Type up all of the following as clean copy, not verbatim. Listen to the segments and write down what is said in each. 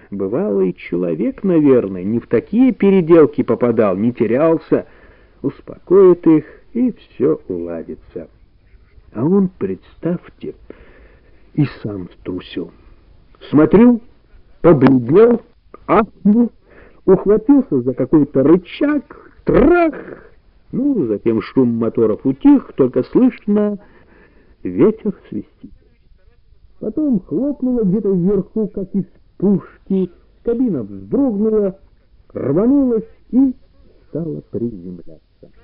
Бывалый человек, наверное, не в такие переделки попадал, не терялся. Успокоит их, и все уладится. А он, представьте, и сам струсил. Смотрю, побледнел, ахнул, ухватился за какой-то рычаг, трах! Ну, затем шум моторов утих, только слышно ветер свистит. Потом хлопнуло где-то вверху, как из пушки, кабина вздрогнула, рванулась и стала приземляться.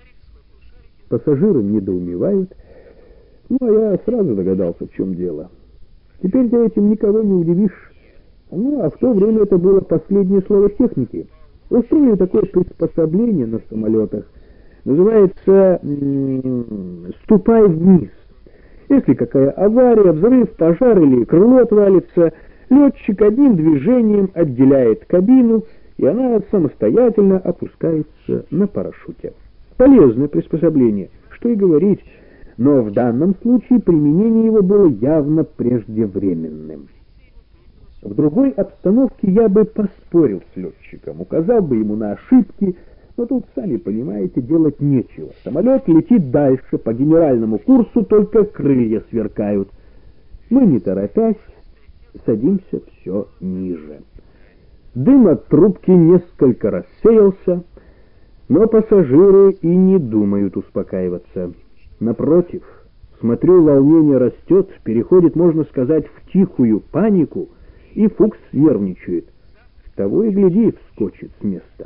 Пассажиры недоумевают, ну, а я сразу догадался, в чем дело. Теперь за этим никого не удивишь. Ну, а в то время это было последнее слово техники. Устроили такое приспособление на самолетах. Называется «ступай вниз». Если какая авария, взрыв, пожар или крыло отвалится, летчик одним движением отделяет кабину, и она самостоятельно опускается на парашюте. Полезное приспособление, что и говорить, но в данном случае применение его было явно преждевременным. В другой обстановке я бы поспорил с летчиком, указал бы ему на ошибки, но тут, сами понимаете, делать нечего. Самолет летит дальше, по генеральному курсу, только крылья сверкают. Мы, не торопясь, садимся все ниже. Дым от трубки несколько рассеялся, но пассажиры и не думают успокаиваться. Напротив, смотрю, волнение растет, переходит, можно сказать, в тихую панику, и Фукс нервничает. Того и гляди, вскочит с места.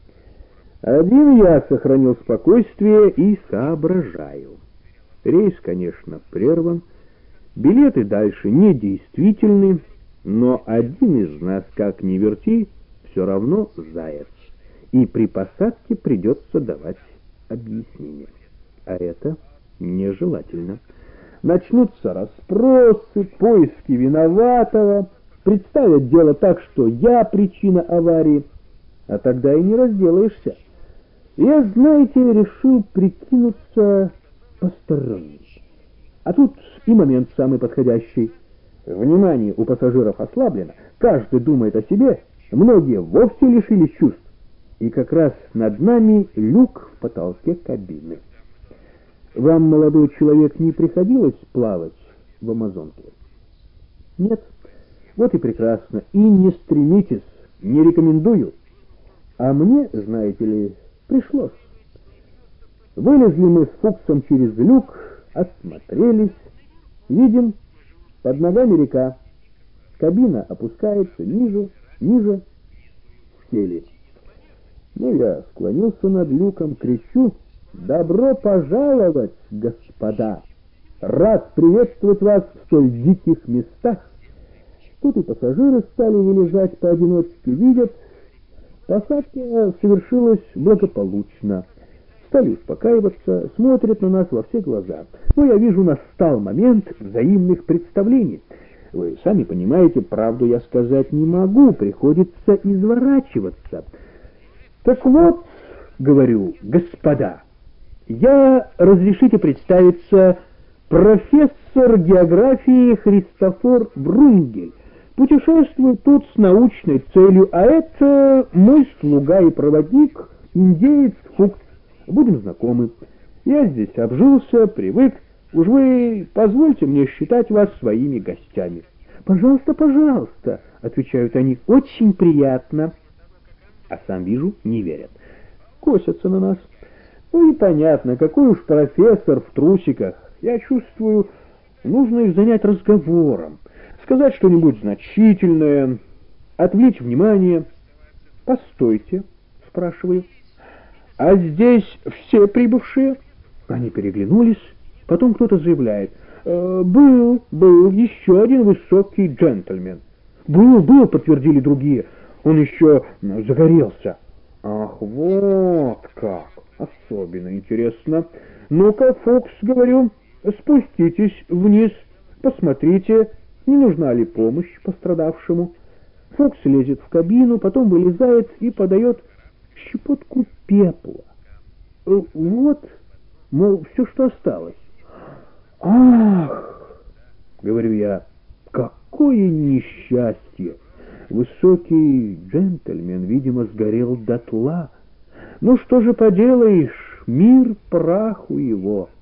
Один я сохранил спокойствие и соображаю. Рейс, конечно, прерван, билеты дальше недействительны, но один из нас, как ни верти, все равно заяц, и при посадке придется давать объяснение. А это нежелательно. Начнутся расспросы, поиски виноватого, представят дело так, что я причина аварии, а тогда и не разделаешься. Я, знаете, решил прикинуться посторонним. А тут и момент самый подходящий. Внимание у пассажиров ослаблено, каждый думает о себе, многие вовсе лишились чувств. И как раз над нами люк в потолке кабины. Вам, молодой человек, не приходилось плавать в Амазонке? Нет? Вот и прекрасно. И не стремитесь, не рекомендую. А мне, знаете ли, пришлось. Вылезли мы с Фуксом через люк, осмотрелись, видим, под ногами река. Кабина опускается ниже, ниже, сели. Ну, я склонился над люком, кричу: «Добро пожаловать, господа! Рад приветствовать вас в столь диких местах!» Тут и пассажиры стали вылезать поодиночке, видят, посадка совершилась благополучно. Стали успокаиваться, смотрят на нас во все глаза. Но я вижу, настал момент взаимных представлений. Вы сами понимаете, правду я сказать не могу, приходится изворачиваться. Так вот, говорю, господа, я, разрешите представиться, профессор географии Христофор Врунгель. Путешествую тут с научной целью, а это мой слуга и проводник, индеец Фукс. Будем знакомы. Я здесь обжился, привык. Уж вы позвольте мне считать вас своими гостями. «Пожалуйста, пожалуйста», — отвечают они, — «очень приятно». А сам вижу, не верят. Косятся на нас. Ну и понятно, какой уж профессор в трусиках. Я чувствую, нужно их занять разговором, сказать что-нибудь значительное, отвлечь внимание. «Постойте», — спрашиваю, — «а здесь все прибывшие?» Они переглянулись, потом кто-то заявляет: «Был еще один высокий джентльмен». «Был», — подтвердили другие, — «он еще загорелся». «Ах, вот как! Особенно интересно. Ну-ка, Фукс, говорю, спуститесь вниз, посмотрите, не нужна ли помощь пострадавшему». Фукс лезет в кабину, потом вылезает и подает щепотку пепла. «Вот, мол, все, что осталось». «Ах, — говорю я, — какое несчастье! Высокий джентльмен, видимо, сгорел дотла. Ну что же поделаешь, мир праху его.